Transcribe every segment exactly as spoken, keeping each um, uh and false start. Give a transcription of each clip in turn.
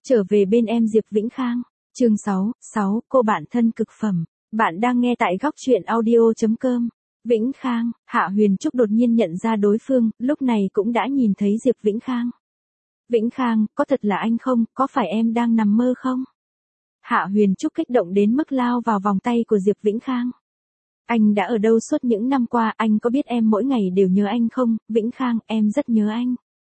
Trở về bên em Diệp Vĩnh Khang. Chương sáu, sáu, cô bạn thân cực phẩm. Bạn đang nghe tại góc truyện audio chấm com. Vĩnh Khang, Hạ Huyền Trúc đột nhiên nhận ra đối phương, lúc này cũng đã nhìn thấy Diệp Vĩnh Khang. Vĩnh Khang, có thật là anh không, có phải em đang nằm mơ không? Hạ Huyền Trúc kích động đến mức lao vào vòng tay của Diệp Vĩnh Khang. Anh đã ở đâu suốt những năm qua, anh có biết em mỗi ngày đều nhớ anh không? Vĩnh Khang, em rất nhớ anh.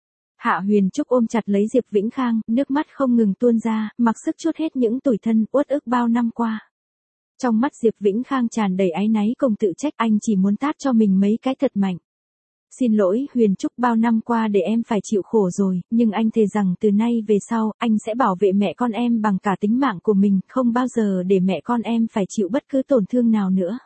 Hạ Huyền Trúc ôm chặt lấy Diệp Vĩnh Khang, nước mắt không ngừng tuôn ra, mặc sức trút hết những tủi thân, uất ức bao năm qua. Trong mắt Diệp Vĩnh Khang tràn đầy áy náy cùng tự trách, anh chỉ muốn tát cho mình mấy cái thật mạnh. Xin lỗi, Huyền Trúc, bao năm qua để em phải chịu khổ rồi, nhưng anh thề rằng từ nay về sau, anh sẽ bảo vệ mẹ con em bằng cả tính mạng của mình, không bao giờ để mẹ con em phải chịu bất cứ tổn thương nào nữa.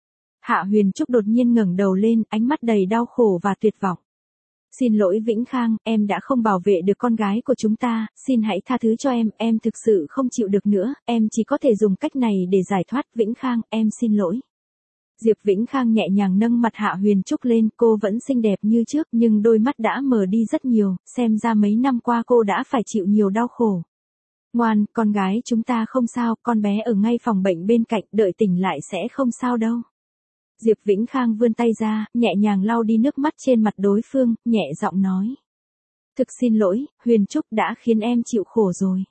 Hạ Huyền Trúc đột nhiên ngẩng đầu lên, ánh mắt đầy đau khổ và tuyệt vọng. Xin lỗi Vĩnh Khang, em đã không bảo vệ được con gái của chúng ta, xin hãy tha thứ cho em, em thực sự không chịu được nữa, em chỉ có thể dùng cách này để giải thoát. Vĩnh Khang, em xin lỗi. Diệp Vĩnh Khang nhẹ nhàng nâng mặt Hạ Huyền Trúc lên, cô vẫn xinh đẹp như trước nhưng đôi mắt đã mờ đi rất nhiều, xem ra mấy năm qua cô đã phải chịu nhiều đau khổ. Ngoan, con gái chúng ta không sao, con bé ở ngay phòng bệnh bên cạnh, đợi tỉnh lại sẽ không sao đâu. Diệp Vĩnh Khang vươn tay ra, nhẹ nhàng lau đi nước mắt trên mặt đối phương, nhẹ giọng nói. Thực xin lỗi, Huyền Trúc đã khiến em chịu khổ rồi.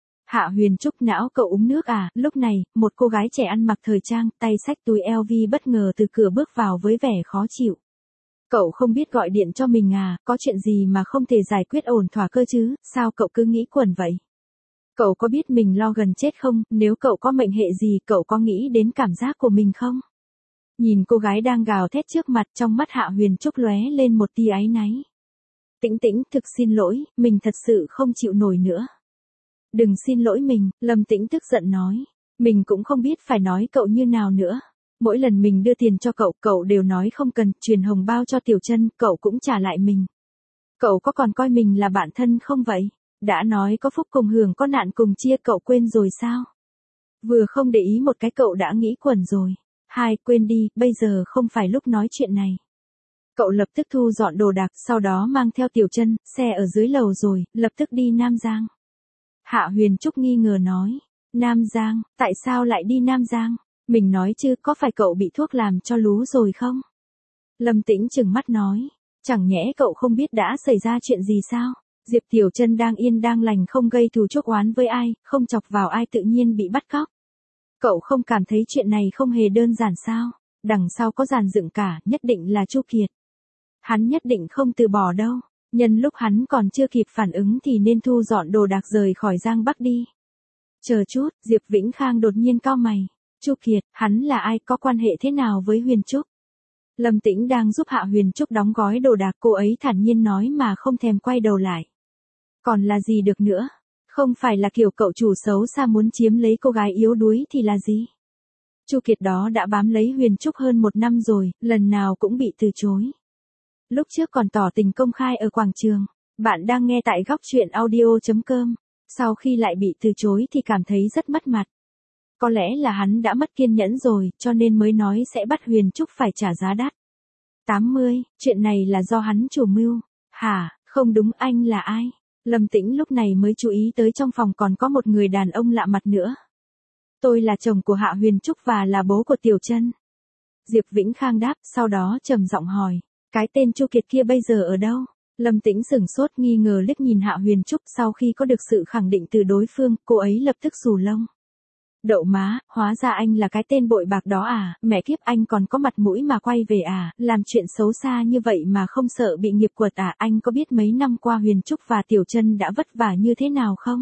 Hạ Huyền Trúc, não cậu uống nước à? Lúc này, một cô gái trẻ ăn mặc thời trang, tay xách túi eo vi bất ngờ từ cửa bước vào với vẻ khó chịu. Cậu không biết gọi điện cho mình à, có chuyện gì mà không thể giải quyết ổn thỏa cơ chứ, sao cậu cứ nghĩ quẩn vậy? Cậu có biết mình lo gần chết không, nếu cậu có mệnh hệ gì, cậu có nghĩ đến cảm giác của mình không? Nhìn cô gái đang gào thét trước mặt, trong mắt Hạ Huyền Trúc lóe lên một tia áy náy. Tĩnh Tĩnh, thực xin lỗi, mình thật sự không chịu nổi nữa. Đừng xin lỗi mình, Lâm Tĩnh tức giận nói. Mình cũng không biết phải nói cậu như nào nữa. Mỗi lần mình đưa tiền cho cậu, cậu đều nói không cần, truyền hồng bao cho Tiểu Chân, cậu cũng trả lại mình. Cậu có còn coi mình là bạn thân không vậy? Đã nói có phúc cùng hưởng, có nạn cùng chia, cậu quên rồi sao? Vừa không để ý một cái cậu đã nghĩ quẩn rồi. Hai, quên đi, bây giờ không phải lúc nói chuyện này. Cậu lập tức thu dọn đồ đạc, sau đó mang theo Tiểu Chân, xe ở dưới lầu rồi, lập tức đi Nam Giang. Hạ Huyền Trúc nghi ngờ nói. Nam Giang, tại sao lại đi Nam Giang? Mình nói chứ, có phải cậu bị thuốc làm cho lú rồi không? Lâm Tĩnh trừng mắt nói. Chẳng nhẽ cậu không biết đã xảy ra chuyện gì sao? Diệp Tiểu Chân đang yên đang lành, không gây thù chuốc oán với ai, không chọc vào ai, tự nhiên bị bắt cóc. Cậu không cảm thấy chuyện này không hề đơn giản sao? Đằng sau có dàn dựng cả, nhất định là Chu Kiệt. Hắn nhất định không từ bỏ đâu. Nhân lúc hắn còn chưa kịp phản ứng thì nên thu dọn đồ đạc rời khỏi Giang Bắc đi. Chờ chút, Diệp Vĩnh Khang đột nhiên cau mày. Chu Kiệt, hắn là ai, có quan hệ thế nào với Huyền Trúc? Lâm Tĩnh đang giúp Hạ Huyền Trúc đóng gói đồ đạc, cô ấy thản nhiên nói mà không thèm quay đầu lại. Còn là gì được nữa? Không phải là kiểu cậu chủ xấu xa muốn chiếm lấy cô gái yếu đuối thì là gì? Chu Kiệt đó đã bám lấy Huyền Trúc hơn một năm rồi, lần nào cũng bị từ chối. Lúc trước còn tỏ tình công khai ở quảng trường. Bạn đang nghe tại góc truyện audio chấm com. Sau khi lại bị từ chối thì cảm thấy rất mất mặt. Có lẽ là hắn đã mất kiên nhẫn rồi, cho nên mới nói sẽ bắt Huyền Trúc phải trả giá đắt. tám mươi, chuyện này là do hắn chủ mưu. Hả, không đúng, anh là ai? Lâm Tĩnh lúc này mới chú ý tới trong phòng còn có một người đàn ông lạ mặt nữa. Tôi là chồng của Hạ Huyền Trúc và là bố của Tiểu Chân. Diệp Vĩnh Khang đáp, sau đó trầm giọng hỏi. Cái tên Chu Kiệt kia bây giờ ở đâu? Lâm Tĩnh sửng sốt nghi ngờ liếc nhìn Hạ Huyền Trúc, sau khi có được sự khẳng định từ đối phương, cô ấy lập tức xù lông. Đậu má, hóa ra anh là cái tên bội bạc đó à, mẹ kiếp, anh còn có mặt mũi mà quay về à, làm chuyện xấu xa như vậy mà không sợ bị nghiệp quật à, anh có biết mấy năm qua Huyền Trúc và Tiểu Chân đã vất vả như thế nào không?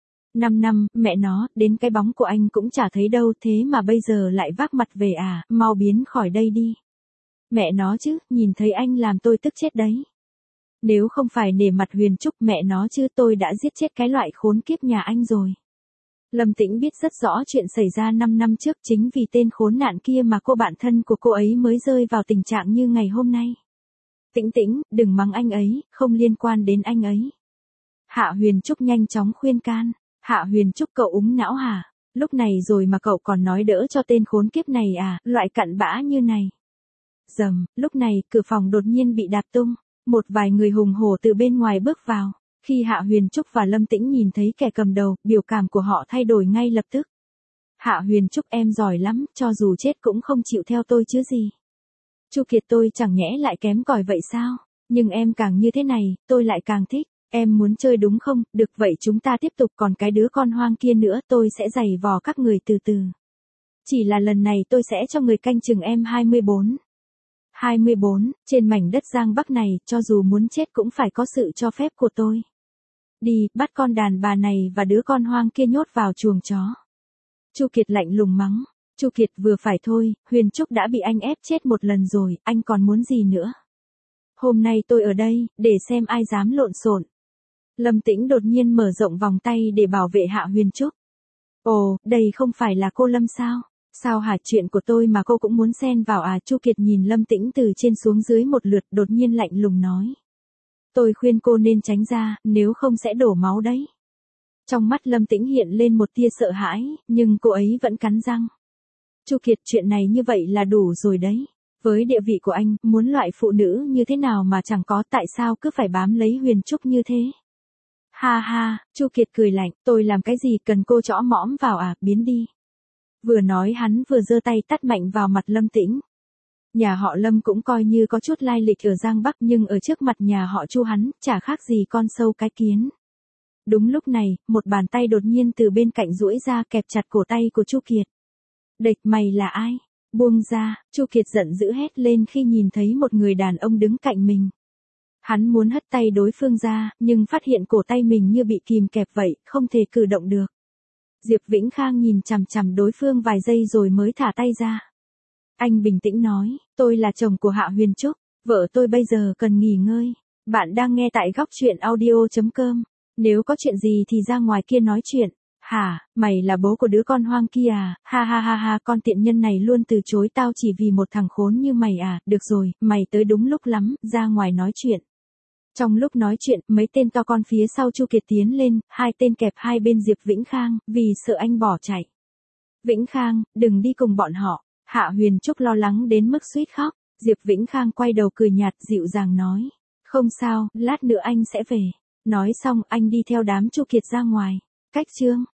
Năm năm, mẹ nó, đến cái bóng của anh cũng chả thấy đâu, thế mà bây giờ lại vác mặt về à, mau biến khỏi đây đi. Mẹ nó chứ, nhìn thấy anh làm tôi tức chết đấy. Nếu không phải nể mặt Huyền Trúc, mẹ nó chứ, tôi đã giết chết cái loại khốn kiếp nhà anh rồi. Lâm Tĩnh biết rất rõ chuyện xảy ra năm năm trước, chính vì tên khốn nạn kia mà cô bạn thân của cô ấy mới rơi vào tình trạng như ngày hôm nay. Tĩnh Tĩnh, đừng mắng anh ấy, không liên quan đến anh ấy. Hạ Huyền Trúc nhanh chóng khuyên can. Hạ Huyền Trúc, cậu úng não hả? Lúc này rồi mà cậu còn nói đỡ cho tên khốn kiếp này à, loại cặn bã như này. Dầm, lúc này, cửa phòng đột nhiên bị đạp tung. Một vài người hùng hổ từ bên ngoài bước vào. Khi Hạ Huyền Trúc và Lâm Tĩnh nhìn thấy kẻ cầm đầu, biểu cảm của họ thay đổi ngay lập tức. Hạ Huyền Trúc em giỏi lắm, cho dù chết cũng không chịu theo tôi chứ gì. Chu Kiệt tôi chẳng nhẽ lại kém cỏi vậy sao? Nhưng em càng như thế này, tôi lại càng thích. Em muốn chơi đúng không? Được vậy chúng ta tiếp tục, còn cái đứa con hoang kia nữa tôi sẽ giày vò các người từ từ. Chỉ là lần này tôi sẽ cho người canh chừng em hai mươi bốn. hai mươi bốn, trên mảnh đất Giang Bắc này, cho dù muốn chết cũng phải có sự cho phép của tôi. Đi, bắt con đàn bà này và đứa con hoang kia nhốt vào chuồng chó. Chu Kiệt lạnh lùng mắng. Chu Kiệt vừa phải thôi, Huyền Trúc đã bị anh ép chết một lần rồi, anh còn muốn gì nữa? Hôm nay tôi ở đây, để xem ai dám lộn xộn. Lâm Tĩnh đột nhiên mở rộng vòng tay để bảo vệ Hạ Huyền Trúc. Ồ, đây không phải là cô Lâm sao? Sao hả, chuyện của tôi mà cô cũng muốn xen vào à? Chu Kiệt nhìn Lâm Tĩnh từ trên xuống dưới một lượt, đột nhiên lạnh lùng nói. Tôi khuyên cô nên tránh ra, nếu không sẽ đổ máu đấy. Trong mắt Lâm Tĩnh hiện lên một tia sợ hãi, nhưng cô ấy vẫn cắn răng. Chu Kiệt, chuyện này như vậy là đủ rồi đấy. Với địa vị của anh, muốn loại phụ nữ như thế nào mà chẳng có, tại sao cứ phải bám lấy Huyền Trúc như thế? Ha ha, Chu Kiệt cười lạnh, tôi làm cái gì cần cô chõ mõm vào à, biến đi. Vừa nói hắn vừa giơ tay tát mạnh vào mặt Lâm Tĩnh. Nhà họ Lâm cũng coi như có chút lai lịch ở Giang Bắc, nhưng ở trước mặt nhà họ Chu hắn, chả khác gì con sâu cái kiến. Đúng lúc này, một bàn tay đột nhiên từ bên cạnh duỗi ra kẹp chặt cổ tay của Chu Kiệt. Địch, mày là ai? Buông ra, Chu Kiệt giận dữ hét lên khi nhìn thấy một người đàn ông đứng cạnh mình. Hắn muốn hất tay đối phương ra, nhưng phát hiện cổ tay mình như bị kìm kẹp vậy, không thể cử động được. Diệp Vĩnh Khang nhìn chằm chằm đối phương vài giây rồi mới thả tay ra. Anh bình tĩnh nói, tôi là chồng của Hạ Huyền Trúc, vợ tôi bây giờ cần nghỉ ngơi. Bạn đang nghe tại góc truyện audio chấm com. Nếu có chuyện gì thì ra ngoài kia nói chuyện. Hả, mày là bố của đứa con hoang kia à? Ha ha ha ha, con tiện nhân này luôn từ chối tao chỉ vì một thằng khốn như mày à? Được rồi, mày tới đúng lúc lắm, ra ngoài nói chuyện. Trong lúc nói chuyện, mấy tên to con phía sau Chu Kiệt tiến lên, hai tên kẹp hai bên Diệp Vĩnh Khang, vì sợ anh bỏ chạy. Vĩnh Khang, đừng đi cùng bọn họ. Hạ Huyền Trúc lo lắng đến mức suýt khóc. Diệp Vĩnh Khang quay đầu cười nhạt dịu dàng nói. Không sao, lát nữa anh sẽ về. Nói xong anh đi theo đám Chu Kiệt ra ngoài. Cách chương